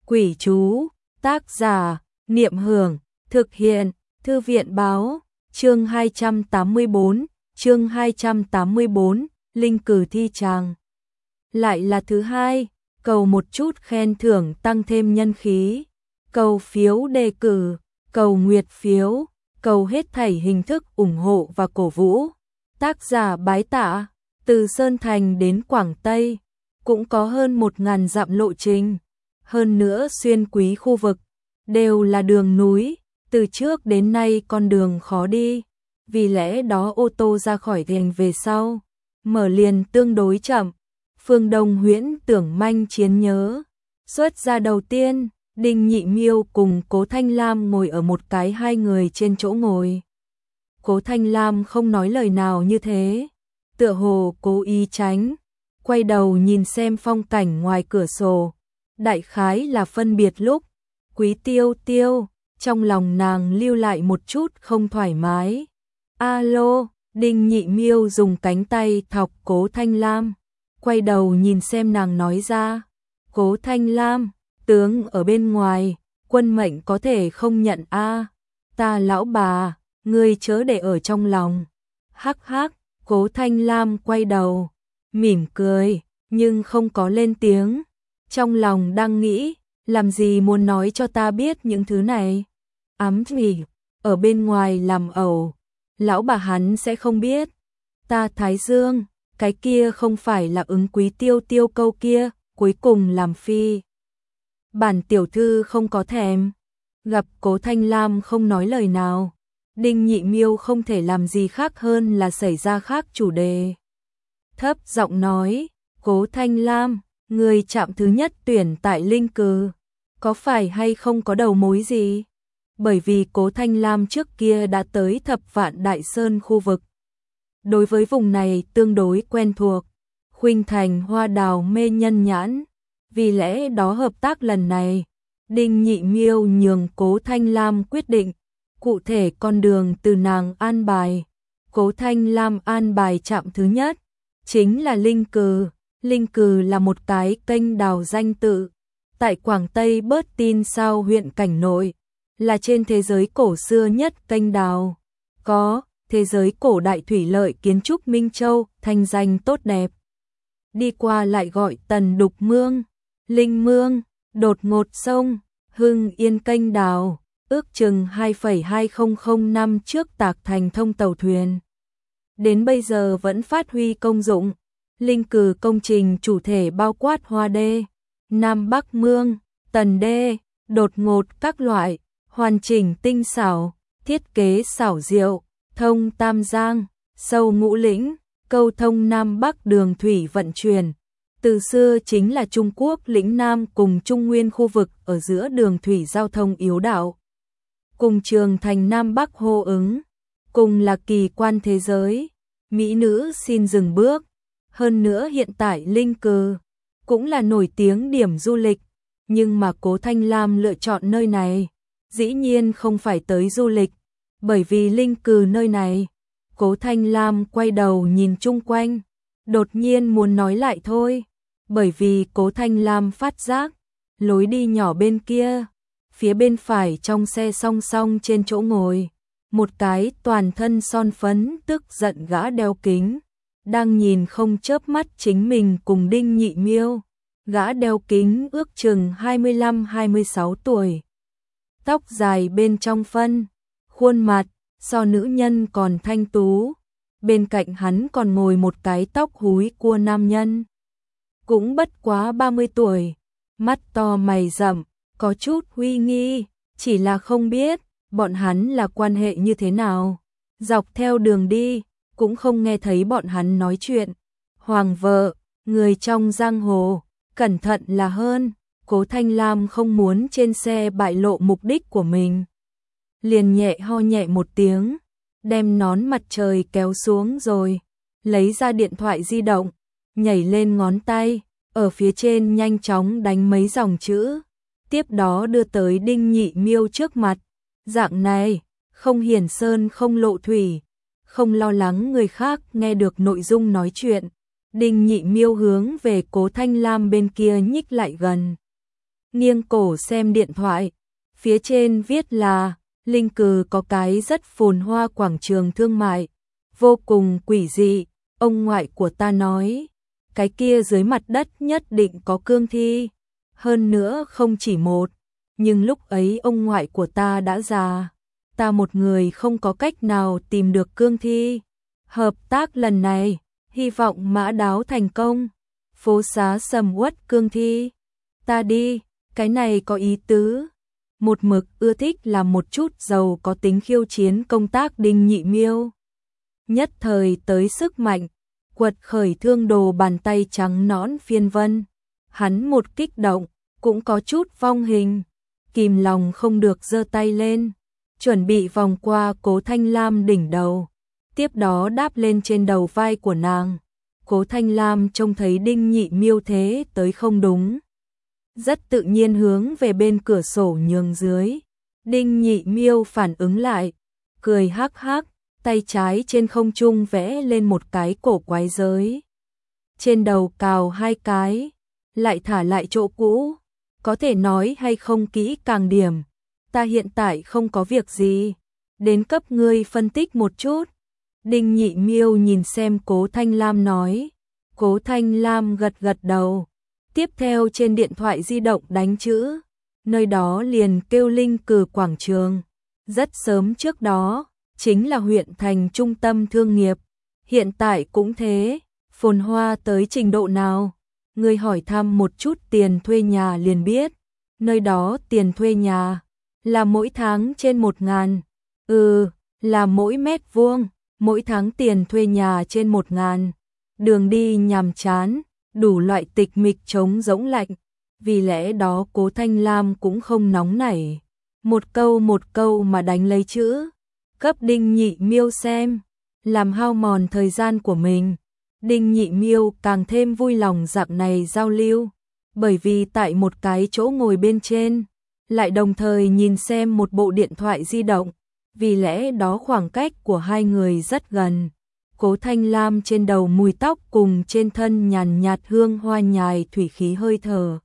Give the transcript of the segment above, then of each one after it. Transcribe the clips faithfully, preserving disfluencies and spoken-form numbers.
Quỷ chú, tác giả, Niệm Hưởng, thực hiện, Thư viện báo, chương hai trăm tám mươi bốn, chương hai trăm tám mươi bốn, linh cử thi tràng. Lại là thứ hai, cầu một chút khen thưởng tăng thêm nhân khí, cầu phiếu đề cử, cầu nguyệt phiếu, cầu hết thảy hình thức ủng hộ và cổ vũ. Tác giả bái tạ, từ Sơn Thành đến Quảng Tây, cũng có hơn một ngàn dặm lộ trình. Hơn nữa xuyên quý khu vực, đều là đường núi, từ trước đến nay con đường khó đi, vì lẽ đó ô tô ra khỏi thành về sau, mở liền tương đối chậm. Phương Đông Huyễn Tưởng manh chiến nhớ, xuất ra đầu tiên, Đinh Nhị Miêu cùng Cố Thanh Lam ngồi ở một cái hai người trên chỗ ngồi. Cố Thanh Lam không nói lời nào như thế, tựa hồ cố ý tránh, quay đầu nhìn xem phong cảnh ngoài cửa sổ. Đại khái là phân biệt lúc, Quý Tiêu Tiêu, trong lòng nàng lưu lại một chút không thoải mái. Alo, Đinh Nhị Miêu dùng cánh tay thọc Cố Thanh Lam, quay đầu nhìn xem nàng nói ra. Cố Thanh Lam, tướng ở bên ngoài, quân mệnh có thể không nhận a. Ta lão bà, ngươi chớ để ở trong lòng. Hắc hắc, Cố Thanh Lam quay đầu, mỉm cười, nhưng không có lên tiếng. Trong lòng đang nghĩ, làm gì muốn nói cho ta biết những thứ này. Ám vì, ở bên ngoài làm ẩu, lão bà hắn sẽ không biết. Ta Thái Dương, cái kia không phải là ứng Quý Tiêu Tiêu câu kia, cuối cùng làm phi. Bản tiểu thư không có thèm. Gặp Cố Thanh Lam không nói lời nào, Đinh Nhị Miêu không thể làm gì khác hơn là xảy ra khác chủ đề. Thấp giọng nói, Cố Thanh Lam, người chạm thứ nhất tuyển tại Linh Cừ, có phải hay không có đầu mối gì? Bởi vì Cố Thanh Lam trước kia đã tới Thập Vạn Đại Sơn khu vực. Đối với vùng này tương đối quen thuộc, khuynh thành hoa đào mê nhân nhãn, vì lẽ đó hợp tác lần này, Đinh Nhị Miêu nhường Cố Thanh Lam quyết định, cụ thể con đường từ nàng an bài. Cố Thanh Lam an bài chạm thứ nhất, chính là Linh Cừ. Linh Cừ là một cái kênh đào danh tự, tại Quảng Tây Bớt Tin Sao huyện Cảnh Nội, là trên thế giới cổ xưa nhất kênh đào. Có, thế giới cổ đại thủy lợi kiến trúc Minh Châu, thanh danh tốt đẹp. Đi qua lại gọi Tần Đục Mương, Linh Mương, Đột Ngột Sông, Hưng Yên kênh đào, ước chừng hai phẩy hai không không năm trước tạc thành thông tàu thuyền. Đến bây giờ vẫn phát huy công dụng. Linh Cừ công trình chủ thể bao quát Hoa Đê, Nam Bắc Mương, Tần Đê, Đột Ngột các loại, hoàn chỉnh tinh xảo, thiết kế xảo diệu, thông Tam Giang, sâu Ngũ Lĩnh, câu thông Nam Bắc đường thủy vận chuyển. Từ xưa chính là Trung Quốc lĩnh Nam cùng Trung Nguyên khu vực ở giữa đường thủy giao thông yếu đạo. Cùng trường thành Nam Bắc hô ứng, cùng là kỳ quan thế giới. Mỹ nữ xin dừng bước. Hơn nữa hiện tại Linh Cừ cũng là nổi tiếng điểm du lịch, nhưng mà Cố Thanh Lam lựa chọn nơi này, dĩ nhiên không phải tới du lịch, bởi vì Linh Cừ nơi này. Cố Thanh Lam quay đầu nhìn chung quanh, đột nhiên muốn nói lại thôi, bởi vì Cố Thanh Lam phát giác, lối đi nhỏ bên kia, phía bên phải trong xe song song trên chỗ ngồi, một cái toàn thân son phấn tức giận gã đeo kính, đang nhìn không chớp mắt chính mình cùng Đinh Nhị Miêu. Gã đeo kính ước chừng hai mươi lăm hai mươi sáu tuổi. Tóc dài bên trong phân, khuôn mặt, so nữ nhân còn thanh tú. Bên cạnh hắn còn ngồi một cái tóc húi cua nam nhân. Cũng bất quá ba mươi tuổi, mắt to mày rậm, có chút uy nghi, chỉ là không biết, bọn hắn là quan hệ như thế nào. Dọc theo đường đi, cũng không nghe thấy bọn hắn nói chuyện. Hoàng vợ, người trong giang hồ, cẩn thận là hơn. Cố Thanh Lam không muốn trên xe bại lộ mục đích của mình, liền nhẹ ho nhẹ một tiếng, đem nón mặt trời kéo xuống rồi, lấy ra điện thoại di động, nhảy lên ngón tay, ở phía trên nhanh chóng đánh mấy dòng chữ, tiếp đó đưa tới Đinh Nhị Miêu trước mặt. Dạng này, không hiển sơn không lộ thủy, không lo lắng người khác nghe được nội dung nói chuyện. Đinh Nhị Miêu hướng về Cố Thanh Lam bên kia nhích lại gần. nghiêng cổ xem điện thoại. Phía trên viết là Linh Cừ có cái rất phồn hoa quảng trường thương mại, vô cùng quỷ dị. Ông ngoại của ta nói, cái kia dưới mặt đất nhất định có cương thi, hơn nữa không chỉ một, nhưng lúc ấy ông ngoại của ta đã già, ta một người không có cách nào tìm được cương thi. Hợp tác lần này, hy vọng mã đáo thành công, phố xá sầm uất cương thi. Ta đi, cái này có ý tứ. Một mực ưa thích làm một chút giàu có tính khiêu chiến công tác Đinh Nhị Miêu. Nhất thời tới sức mạnh, quật khởi thương đồ bàn tay trắng nõn phiên vân. Hắn một kích động, cũng có chút vong hình, kìm lòng không được giơ tay lên, chuẩn bị vòng qua Cố Thanh Lam đỉnh đầu, tiếp đó đáp lên trên đầu vai của nàng. Cố Thanh Lam trông thấy Đinh Nhị Miêu thế tới không đúng, rất tự nhiên hướng về bên cửa sổ nhường dưới. Đinh Nhị Miêu phản ứng lại, cười hắc hắc, tay trái trên không trung vẽ lên một cái cổ quái giới. Trên đầu cào hai cái, lại thả lại chỗ cũ. Có thể nói hay không kỹ càng điểm, ta hiện tại không có việc gì, đến cấp ngươi phân tích một chút. Đinh Nhị Miêu nhìn xem Cố Thanh Lam nói. Cố Thanh Lam gật gật đầu, tiếp theo trên điện thoại di động đánh chữ, nơi đó liền kêu Linh Cừ quảng trường. Rất sớm trước đó, chính là huyện thành trung tâm thương nghiệp, hiện tại cũng thế, phồn hoa tới trình độ nào. Người hỏi thăm một chút tiền thuê nhà liền biết, nơi đó tiền thuê nhà là mỗi tháng trên một ngàn, ừ, là mỗi mét vuông, mỗi tháng tiền thuê nhà trên một ngàn, đường đi nhàm chán, đủ loại tịch mịch trống rỗng lạnh, vì lẽ đó Cố Thanh Lam cũng không nóng nảy, một câu một câu mà đánh lấy chữ, cấp Đinh Nhị Miêu xem, làm hao mòn thời gian của mình. Đinh Nhị Miêu càng thêm vui lòng dạng này giao lưu, bởi vì tại một cái chỗ ngồi bên trên, lại đồng thời nhìn xem một bộ điện thoại di động, vì lẽ đó khoảng cách của hai người rất gần. Cố Thanh Lam trên đầu mùi tóc cùng trên thân nhàn nhạt hương hoa nhài thủy khí hơi thở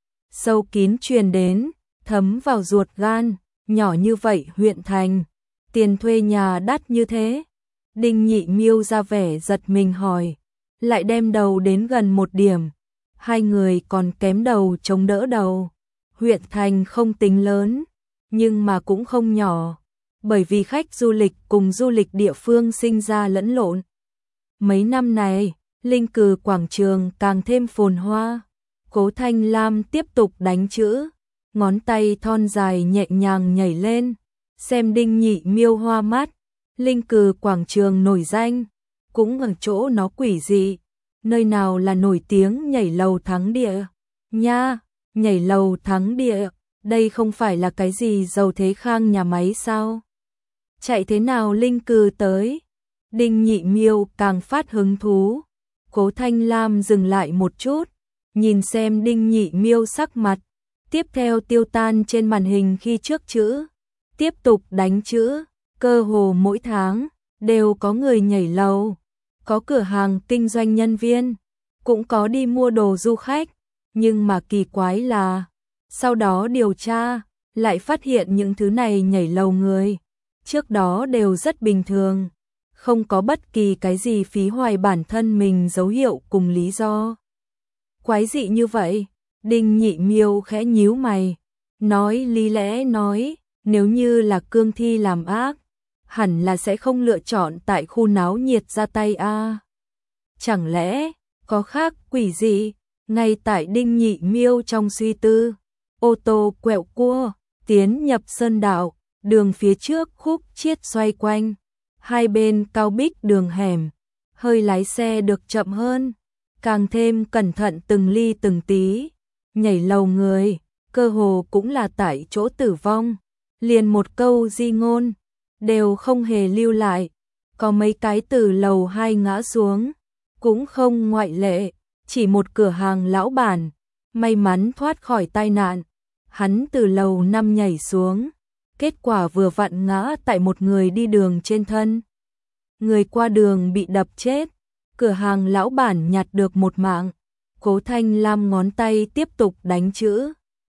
sâu kín truyền đến, thấm vào ruột gan. Nhỏ như vậy huyện thành, tiền thuê nhà đắt như thế. Đinh Nhị Miêu ra vẻ giật mình hỏi, lại đem đầu đến gần một điểm, hai người còn kém đầu chống đỡ đầu. Huyện thành không tính lớn, nhưng mà cũng không nhỏ, bởi vì khách du lịch cùng du lịch địa phương sinh ra lẫn lộn. Mấy năm này, Linh Cừ quảng trường càng thêm phồn hoa. Cố Thanh Lam tiếp tục đánh chữ, ngón tay thon dài nhẹ nhàng nhảy lên, xem Đinh Nhị Miêu hoa mắt. Linh Cừ quảng trường nổi danh, cũng ở chỗ nó quỷ dị, nơi nào là nổi tiếng nhảy lầu thắng địa. Nha, nhảy lầu thắng địa, đây không phải là cái gì Dầu Thế Khang nhà máy sao? Chạy thế nào Linh Cừ tới? Đinh Nhị Miêu càng phát hứng thú. Cố Thanh Lam dừng lại một chút, nhìn xem Đinh Nhị Miêu sắc mặt, tiếp theo tiêu tan trên màn hình khi trước chữ, tiếp tục đánh chữ. Cơ hồ mỗi tháng đều có người nhảy lầu, có cửa hàng kinh doanh nhân viên, cũng có đi mua đồ du khách, nhưng mà kỳ quái là sau đó điều tra lại phát hiện những thứ này nhảy lầu người trước đó đều rất bình thường, không có bất kỳ cái gì phí hoài bản thân mình dấu hiệu cùng lý do. Quái dị như vậy, Đinh Nhị Miêu khẽ nhíu mày, nói lý lẽ nói, nếu như là cương thi làm ác, hẳn là sẽ không lựa chọn tại khu náo nhiệt ra tay a. À. Chẳng lẽ có khác quỷ gì? Ngay tại Đinh Nhị Miêu trong suy tư, ô tô quẹo cua tiến nhập sơn đạo, đường phía trước khúc chiết xoay quanh, hai bên cao bích đường hẻm, hơi lái xe được chậm hơn, càng thêm cẩn thận từng ly từng tí. Nhảy lầu người, cơ hồ cũng là tại chỗ tử vong, liền một câu di ngôn đều không hề lưu lại, có mấy cái từ lầu hai ngã xuống, cũng không ngoại lệ, chỉ một cửa hàng lão bản may mắn thoát khỏi tai nạn, hắn từ lầu năm nhảy xuống, kết quả vừa vặn ngã tại một người đi đường trên thân. Người qua đường bị đập chết, cửa hàng lão bản nhặt được một mạng. Cố Thanh Lam ngón tay tiếp tục đánh chữ,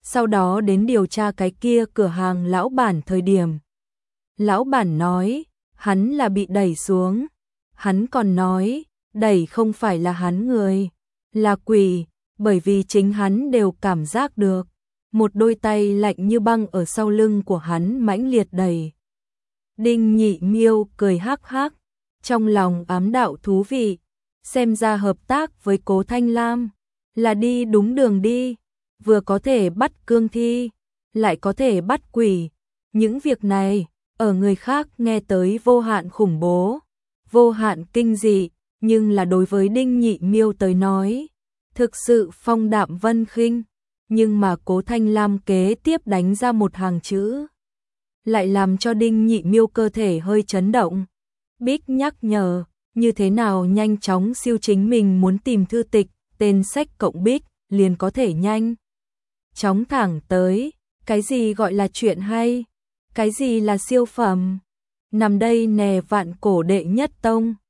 sau đó đến điều tra cái kia cửa hàng lão bản thời điểm. Lão bản nói, hắn là bị đẩy xuống. Hắn còn nói, đẩy không phải là hắn người, là quỷ, bởi vì chính hắn đều cảm giác được. Một đôi tay lạnh như băng ở sau lưng của hắn mãnh liệt đẩy. Đinh Nhị Miêu cười hắc hắc, trong lòng ám đạo thú vị, xem ra hợp tác với Cố Thanh Lam là đi đúng đường đi, vừa có thể bắt cương thi, lại có thể bắt quỷ. Những việc này, ở người khác nghe tới vô hạn khủng bố, vô hạn kinh dị, nhưng là đối với Đinh Nhị Miêu tới nói, thực sự phong đạm vân khinh. Nhưng mà Cố Thanh Lam kế tiếp đánh ra một hàng chữ, lại làm cho Đinh Nhị Miêu cơ thể hơi chấn động. Bích nhắc nhở, như thế nào nhanh chóng siêu chính mình muốn tìm thư tịch, tên sách cộng Bích, liền có thể nhanh chóng thẳng tới, cái gì gọi là chuyện hay, cái gì là siêu phẩm. Nằm đây nè vạn cổ đệ nhất tông.